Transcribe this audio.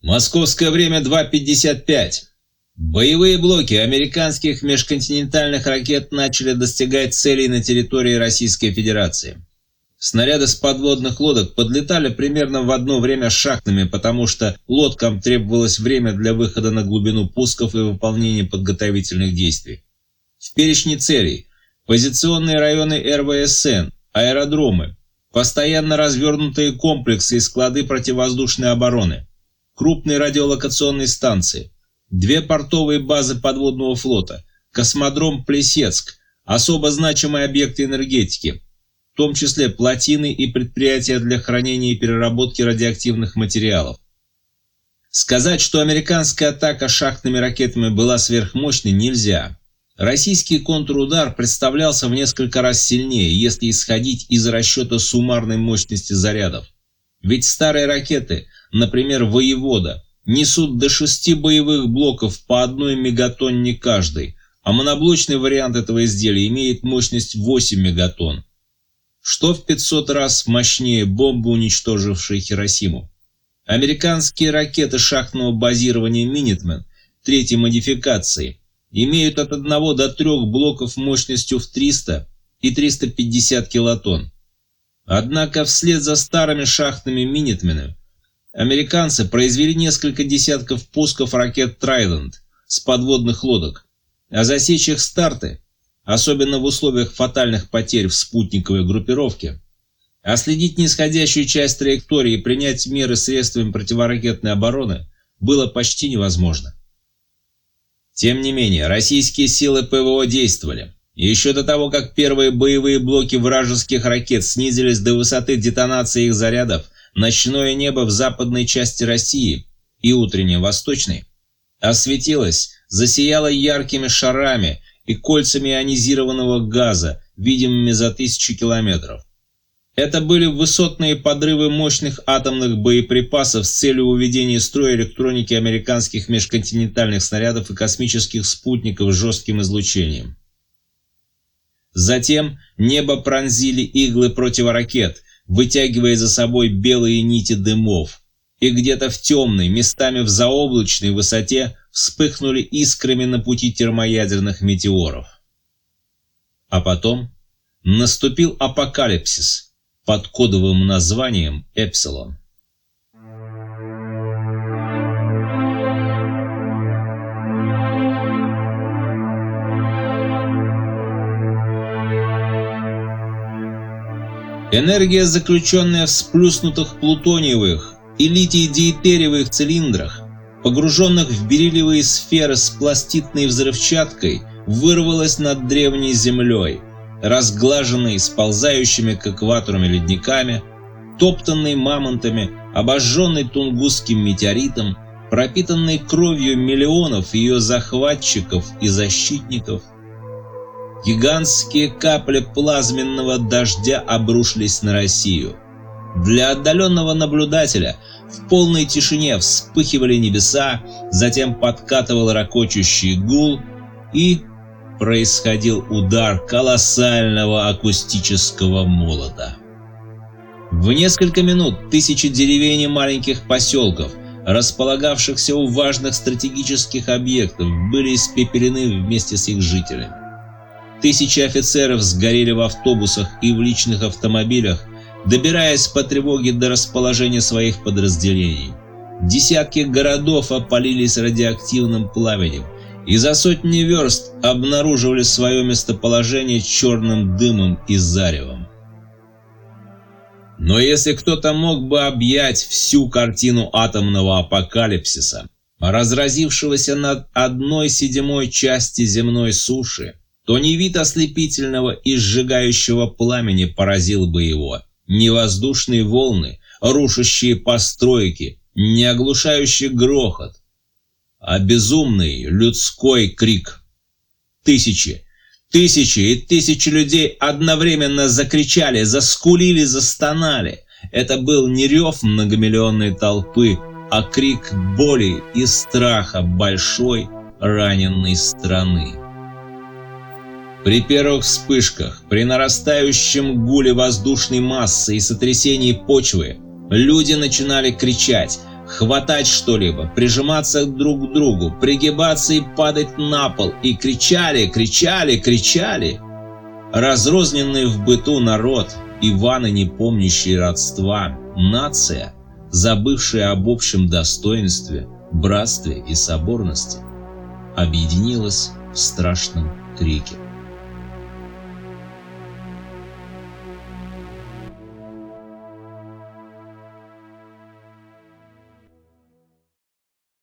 Московское время 2:55. Боевые блоки американских межконтинентальных ракет начали достигать целей на территории Российской Федерации. Снаряды с подводных лодок подлетали примерно в одно время с шахтными, потому что лодкам требовалось время для выхода на глубину пусков и выполнения подготовительных действий. В перечне целей – позиционные районы РВСН, аэродромы, постоянно развернутые комплексы и склады противовоздушной обороны, крупные радиолокационные станции, 2 портовые базы подводного флота, космодром Плесецк, особо значимые объекты энергетики, в том числе плотины и предприятия для хранения и переработки радиоактивных материалов. Сказать, что американская атака шахтными ракетами была сверхмощной, нельзя. Российский контрудар представлялся в несколько раз сильнее, если исходить из расчета суммарной мощности зарядов. Ведь старые ракеты, например, «Воевода», несут до 6 боевых блоков по 1 мегатонне каждый, а моноблочный вариант этого изделия имеет мощность 8 мегатонн, что в 500 раз мощнее бомбы, уничтожившей Хиросиму. Американские ракеты шахтного базирования «Минитмен» 3-й модификации имеют от 1 до 3 блоков мощностью в 300 и 350 килотонн. Однако вслед за старыми шахтными «Минитменами» американцы произвели несколько десятков пусков ракет «Трайдент» с подводных лодок, а засечь их старты, особенно в условиях фатальных потерь в спутниковой группировке, а следить нисходящую часть траектории и принять меры средствами противоракетной обороны было почти невозможно. Тем не менее, российские силы ПВО действовали. И еще до того, как первые боевые блоки вражеских ракет снизились до высоты детонации их зарядов, ночное небо в западной части России и утренней восточной осветилось, засияло яркими шарами и кольцами ионизированного газа, видимыми за 1000 километров. Это были высотные подрывы мощных атомных боеприпасов с целью уведения из строя электроники американских межконтинентальных снарядов и космических спутников с жестким излучением. Затем небо пронзили иглы противоракет, вытягивая за собой белые нити дымов, и где-то в темной, местами в заоблачной высоте вспыхнули искрами на пути термоядерных метеоров. А потом наступил апокалипсис под кодовым названием «Эпсилон». Энергия, заключенная в сплюснутых плутониевых и литий-диэтериевых цилиндрах, погруженных в бериллиевые сферы с пластитной взрывчаткой, вырвалась над древней землей, разглаженной сползающими к экваторам ледниками, топтанной мамонтами, обожженной тунгусским метеоритом, пропитанной кровью миллионов ее захватчиков и защитников. Гигантские капли плазменного дождя обрушились на Россию. Для отдаленного наблюдателя в полной тишине вспыхивали небеса, затем подкатывал ракочущий гул, и происходил удар колоссального акустического молота. В несколько минут тысячи деревень и маленьких поселков, располагавшихся у важных стратегических объектов, были испепелены вместе с их жителями. Тысячи офицеров сгорели в автобусах и в личных автомобилях, добираясь по тревоге до расположения своих подразделений. Десятки городов опалились радиоактивным пламенем и за сотни верст обнаруживали свое местоположение черным дымом и заревом. Но если кто-то мог бы объять всю картину атомного апокалипсиса, разразившегося над 1/7 части земной суши, то не вид ослепительного и сжигающего пламени поразил бы его, не воздушные волны, рушащие постройки, не оглушающий грохот, а безумный людской крик. Тысячи и тысячи людей одновременно закричали, заскулили, застонали. Это был не рев многомиллионной толпы, а крик боли и страха большой раненой страны. При первых вспышках, при нарастающем гуле воздушной массы и сотрясении почвы, люди начинали кричать, хватать что-либо, прижиматься друг к другу, пригибаться и падать на пол, и кричали, кричали, кричали. Разрозненный в быту народ, Иваны, не помнящие родства, нация, забывшая об общем достоинстве, братстве и соборности, объединилась в страшном крике.